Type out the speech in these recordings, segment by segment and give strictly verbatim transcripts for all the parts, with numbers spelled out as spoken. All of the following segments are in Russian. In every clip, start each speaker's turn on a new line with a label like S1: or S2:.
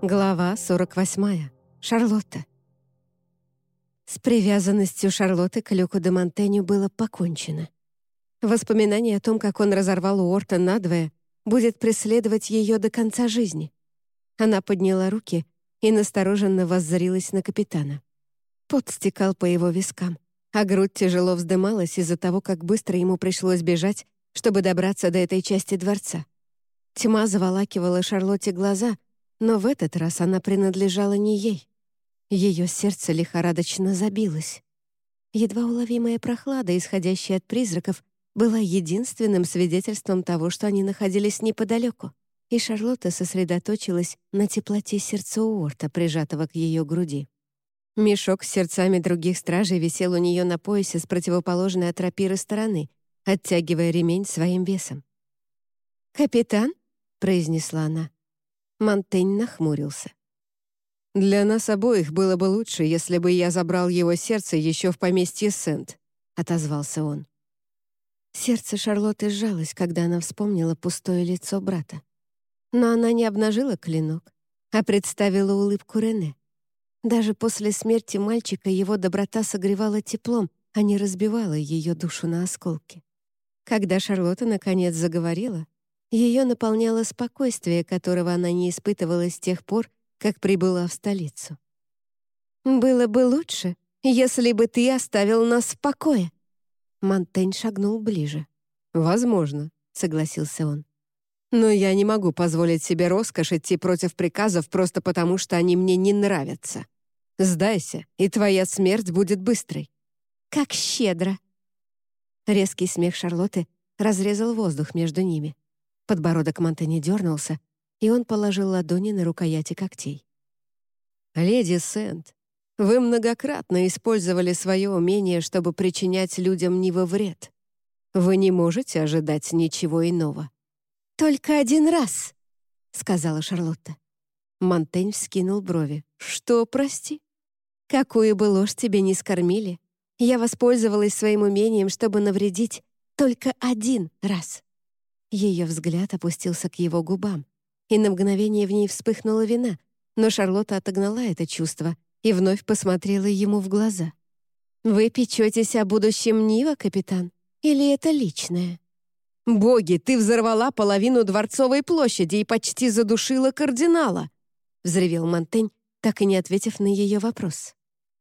S1: Глава сорок восьмая. Шарлотта. С привязанностью Шарлотты к Люку де Монтеню было покончено. Воспоминание о том, как он разорвал Уорта надвое, будет преследовать ее до конца жизни. Она подняла руки и настороженно воззрилась на капитана. Пот стекал по его вискам, а грудь тяжело вздымалась из-за того, как быстро ему пришлось бежать, чтобы добраться до этой части дворца. Тьма заволакивала Шарлотте глаза, но в этот раз она принадлежала не ей. Ее сердце лихорадочно забилось. Едва уловимая прохлада, исходящая от призраков, была единственным свидетельством того, что они находились неподалеку, и Шарлотта сосредоточилась на теплоте сердца Уорта, прижатого к ее груди. Мешок с сердцами других стражей висел у нее на поясе с противоположной от рапиры стороны, оттягивая ремень своим весом. «Капитан?» — произнесла она. Монтень нахмурился. «Для нас обоих было бы лучше, если бы я забрал его сердце еще в поместье Сент», — отозвался он. Сердце Шарлотты сжалось, когда она вспомнила пустое лицо брата. Но она не обнажила клинок, а представила улыбку Рене. Даже после смерти мальчика его доброта согревала теплом, а не разбивала ее душу на осколки. Когда Шарлотта наконец заговорила, ее наполняло спокойствие, которого она не испытывала с тех пор, как прибыла в столицу. «Было бы лучше, если бы ты оставил нас в покое». Монтень шагнул ближе. «Возможно», — согласился он. «Но я не могу позволить себе роскошь идти против приказов просто потому, что они мне не нравятся. Сдайся, и твоя смерть будет быстрой». «Как щедро!» Резкий смех Шарлотты разрезал воздух между ними. Подбородок Монтэня дернулся, и он положил ладони на рукояти когтей. «Леди Сент, вы многократно использовали свое умение, чтобы причинять людям не во вред. Вы не можете ожидать ничего иного». «Только один раз», — сказала Шарлотта. Монтень вскинул брови. «Что, прости? Какую бы ложь тебе не скормили, я воспользовалась своим умением, чтобы навредить только один раз». Ее взгляд опустился к его губам, и на мгновение в ней вспыхнула вина, но Шарлотта отогнала это чувство и вновь посмотрела ему в глаза. «Вы печетесь о будущем Нива, капитан? Или это личное?» «Боги, ты взорвала половину Дворцовой площади и почти задушила кардинала!» — взревел Монтень, так и не ответив на ее вопрос.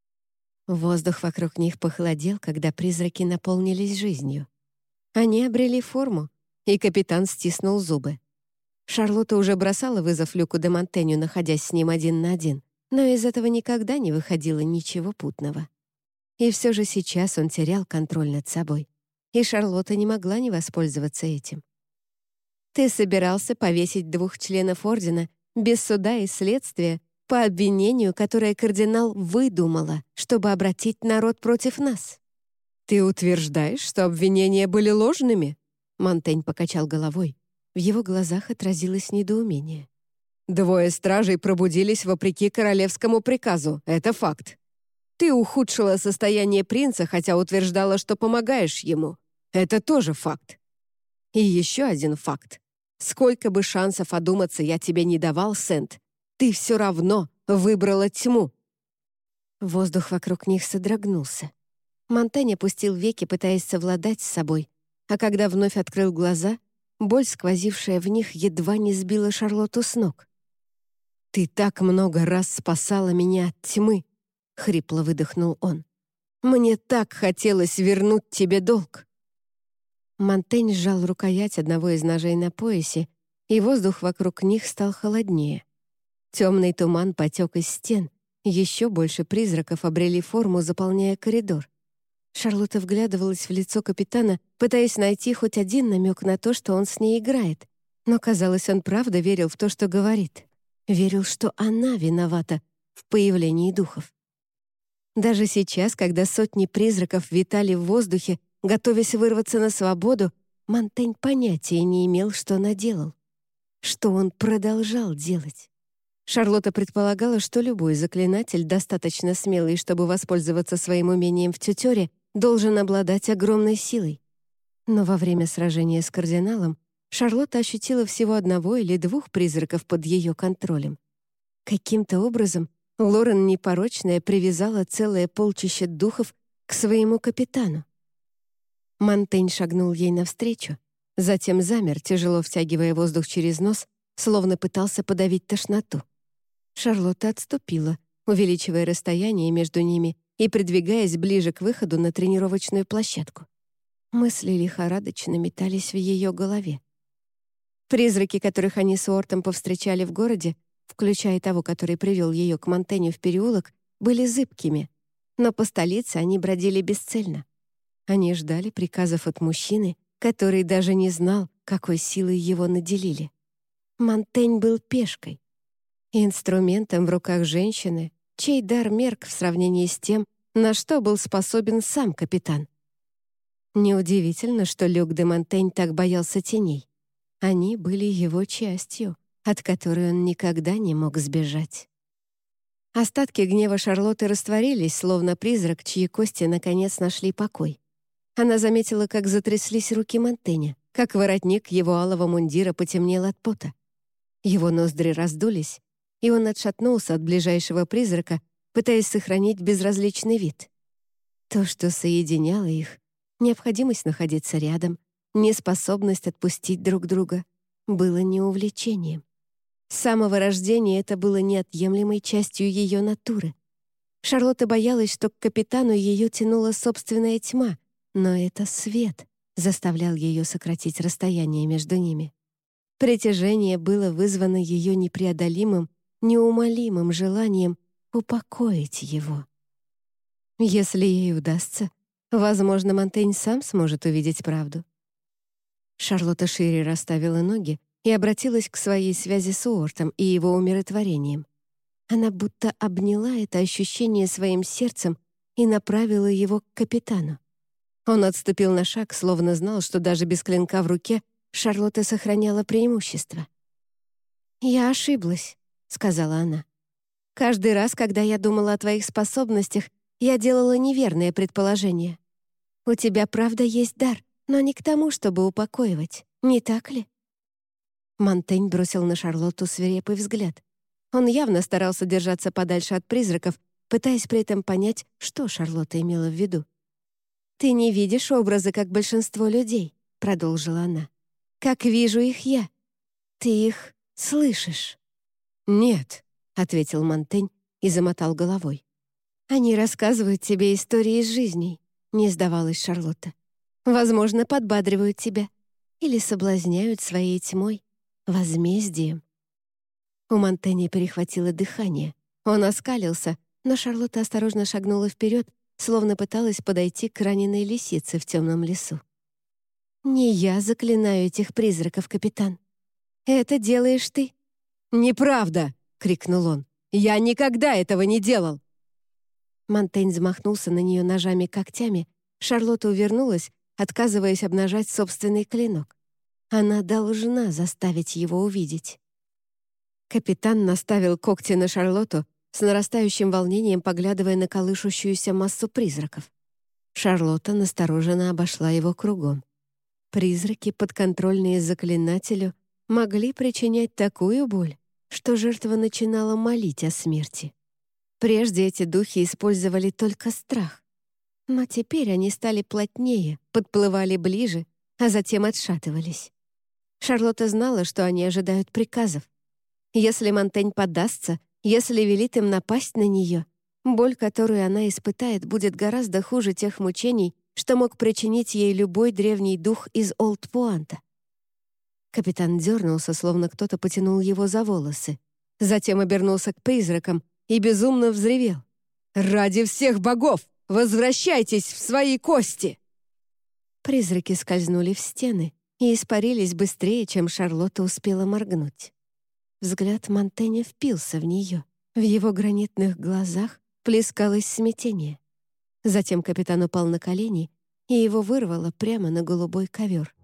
S1: Воздух вокруг них похолодел, когда призраки наполнились жизнью. Они обрели форму, и капитан стиснул зубы. Шарлотта уже бросала вызов Люку де Монтеню, находясь с ним один на один, но из этого никогда не выходило ничего путного. И все же сейчас он терял контроль над собой, и Шарлотта не могла не воспользоваться этим. «Ты собирался повесить двух членов Ордена без суда и следствия по обвинению, которое кардинал выдумала, чтобы обратить народ против нас». «Ты утверждаешь, что обвинения были ложными?» Монтень покачал головой. В его глазах отразилось недоумение. «Двое стражей пробудились вопреки королевскому приказу. Это факт. Ты ухудшила состояние принца, хотя утверждала, что помогаешь ему. Это тоже факт. И еще один факт. Сколько бы шансов одуматься я тебе не давал, Сент, ты все равно выбрала тьму». Воздух вокруг них содрогнулся. Монтень опустил веки, пытаясь совладать с собой, а когда вновь открыл глаза, боль, сквозившая в них, едва не сбила Шарлотту с ног. «Ты так много раз спасала меня от тьмы», — хрипло выдохнул он. «Мне так хотелось вернуть тебе долг». Монтень сжал рукоять одного из ножей на поясе, и воздух вокруг них стал холоднее. Темный туман потек из стен, еще больше призраков обрели форму, заполняя коридор. Шарлотта вглядывалась в лицо капитана, пытаясь найти хоть один намек на то, что он с ней играет. Но, казалось, он правда верил в то, что говорит. Верил, что она виновата в появлении духов. Даже сейчас, когда сотни призраков витали в воздухе, готовясь вырваться на свободу, Монтень понятия не имел, что наделал. Что он продолжал делать. Шарлотта предполагала, что любой заклинатель, достаточно смелый, чтобы воспользоваться своим умением в тютере, должен обладать огромной силой. Но во время сражения с кардиналом Шарлотта ощутила всего одного или двух призраков под ее контролем. Каким-то образом Лорен Непорочная привязала целое полчище духов к своему капитану. Монтень шагнул ей навстречу, затем замер, тяжело втягивая воздух через нос, словно пытался подавить тошноту. Шарлотта отступила, увеличивая расстояние между ними и придвигаясь ближе к выходу на тренировочную площадку. Мысли лихорадочно метались в ее голове. Призраки, которых они с Уортом повстречали в городе, включая того, который привел ее к Монтеню в переулок, были зыбкими, но по столице они бродили бесцельно. Они ждали приказов от мужчины, который даже не знал, какой силой его наделили. Монтень был пешкой, инструментом в руках женщины, чей дар мерк в сравнении с тем, на что был способен сам капитан. Неудивительно, что Люк де Монтень так боялся теней. Они были его частью, от которой он никогда не мог сбежать. Остатки гнева Шарлотты растворились, словно призрак, чьи кости наконец нашли покой. Она заметила, как затряслись руки Монтэня, как воротник его алого мундира потемнел от пота. Его ноздри раздулись, и он отшатнулся от ближайшего призрака, пытаясь сохранить безразличный вид. То, что соединяло их, необходимость находиться рядом, неспособность отпустить друг друга, было не увлечением. С самого рождения это было неотъемлемой частью ее натуры. Шарлотта боялась, что к капитану ее тянула собственная тьма, но это свет заставлял ее сократить расстояние между ними. Притяжение было вызвано ее непреодолимым, неумолимым желанием упокоить его. Если ей удастся, возможно, Монтень сам сможет увидеть правду. Шарлотта шире расставила ноги и обратилась к своей связи с Уортом и его умиротворением. Она будто обняла это ощущение своим сердцем и направила его к капитану. Он отступил на шаг, словно знал, что даже без клинка в руке Шарлотта сохраняла преимущество. «Я ошиблась», — сказала она. «Каждый раз, когда я думала о твоих способностях, я делала неверное предположение. У тебя, правда, есть дар, но не к тому, чтобы упокоивать, не так ли?» Монтень бросил на Шарлотту свирепый взгляд. Он явно старался держаться подальше от призраков, пытаясь при этом понять, что Шарлотта имела в виду. «Ты не видишь образы, как большинство людей», — продолжила она. «Как вижу их я. Ты их слышишь?» «Нет», — ответил Монтень и замотал головой. «Они рассказывают тебе истории из жизней», — не сдавалась Шарлотта. «Возможно, подбадривают тебя или соблазняют своей тьмой, возмездием». У Монтэня перехватило дыхание. Он оскалился, но Шарлотта осторожно шагнула вперед, словно пыталась подойти к раненой лисице в темном лесу. «Не я заклинаю этих призраков, капитан. Это делаешь ты». «Неправда!» — крикнул он. «Я никогда этого не делал!» Монтень замахнулся на нее ножами-когтями. Шарлотта увернулась, отказываясь обнажать собственный клинок. Она должна заставить его увидеть. Капитан наставил когти на Шарлотту, с нарастающим волнением поглядывая на колышущуюся массу призраков. Шарлотта настороженно обошла его кругом. Призраки, подконтрольные заклинателю, могли причинять такую боль, что жертва начинала молить о смерти. Прежде эти духи использовали только страх. Но теперь они стали плотнее, подплывали ближе, а затем отшатывались. Шарлотта знала, что они ожидают приказов. Если Монтень поддастся, если велит им напасть на нее, боль, которую она испытает, будет гораздо хуже тех мучений, что мог причинить ей любой древний дух из Олд-Пуанта. Капитан дернулся, словно кто-то потянул его за волосы. Затем обернулся к призракам и безумно взревел. «Ради всех богов! Возвращайтесь в свои кости!» Призраки скользнули в стены и испарились быстрее, чем Шарлотта успела моргнуть. Взгляд Монтэня впился в нее. В его гранитных глазах плескалось смятение. Затем капитан упал на колени, и его вырвало прямо на голубой ковер.